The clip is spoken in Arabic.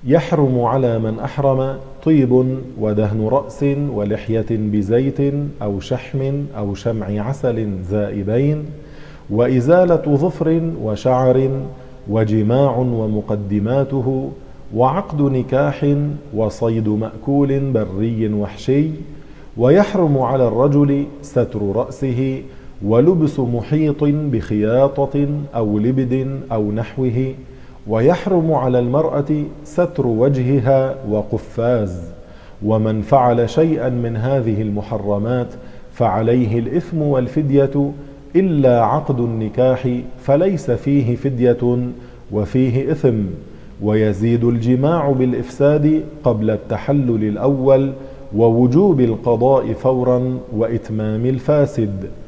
يحرم على من أحرم طيب ودهن رأس ولحية بزيت أو شحم أو شمع عسل زائبين، وإزالة ظفر وشعر، وجماع ومقدماته، وعقد نكاح، وصيد مأكول بري وحشي. ويحرم على الرجل ستر رأسه ولبس محيط بخياطة أو لبد أو نحوه. ويحرم على المرأة ستر وجهها وقفاز. ومن فعل شيئا من هذه المحرمات فعليه الإثم والفدية، إلا عقد النكاح فليس فيه فدية وفيه إثم. ويزيد الجماع بالإفساد قبل التحلل الأول، ووجوب القضاء فورا، وإتمام الفاسد.